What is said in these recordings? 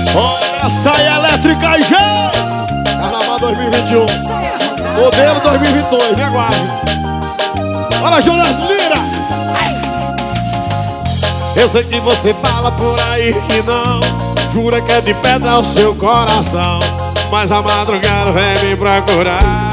Olha, saia elétrica e gel. Carnaval 2021. Modelo 2022, me aguarde. Olha, Jonas Lira. Eu sei que você fala por aí que não, jura que é de pedra o seu coração, mas a madrugada vem me procurar.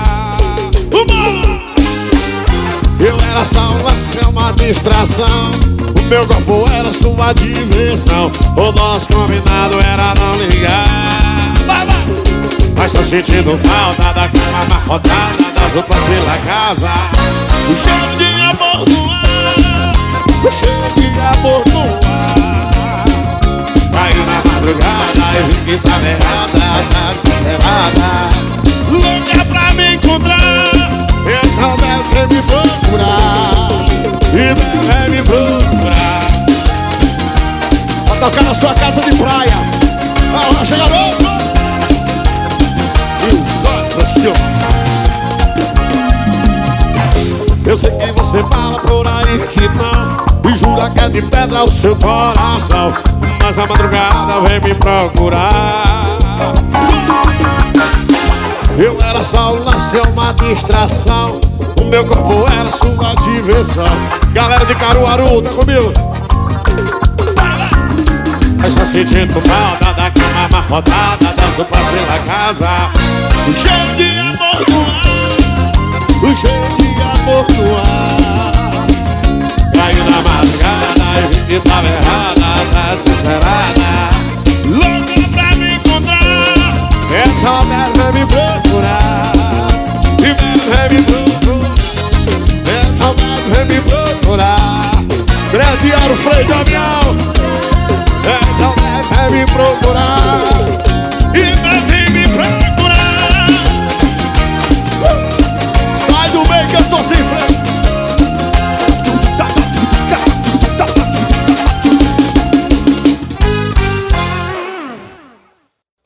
Eu era só um lance, uma distração, o meu corpo era sua diversão, o nosso combinado era não ligar. Mas tô sentindo falta da cama amarrotada, das roupas pela casa, o cheiro de amor no ar, o cheiro de amor no ar. Caiu na madrugada e vi que tava errada, tá desesperada, louca pra me encontrar. Então deve me procurar, e deve me procurar. Pra tocar na sua casa de praia. Ah, chega garoto. Eu sei que você fala por aí que não, e jura que é de pedra o seu coração, mas a madrugada vem me procurar. Eu era só um lance, uma distração, o meu corpo era sua diversão. Galera de Caruaru, tá comigo? Mas tá sentindo falta da cama amarrotada, das roupas pela casa, o cheiro de amor no ar, o cheiro de amor no ar. Caiu na madrugada e vi que tava errada, tá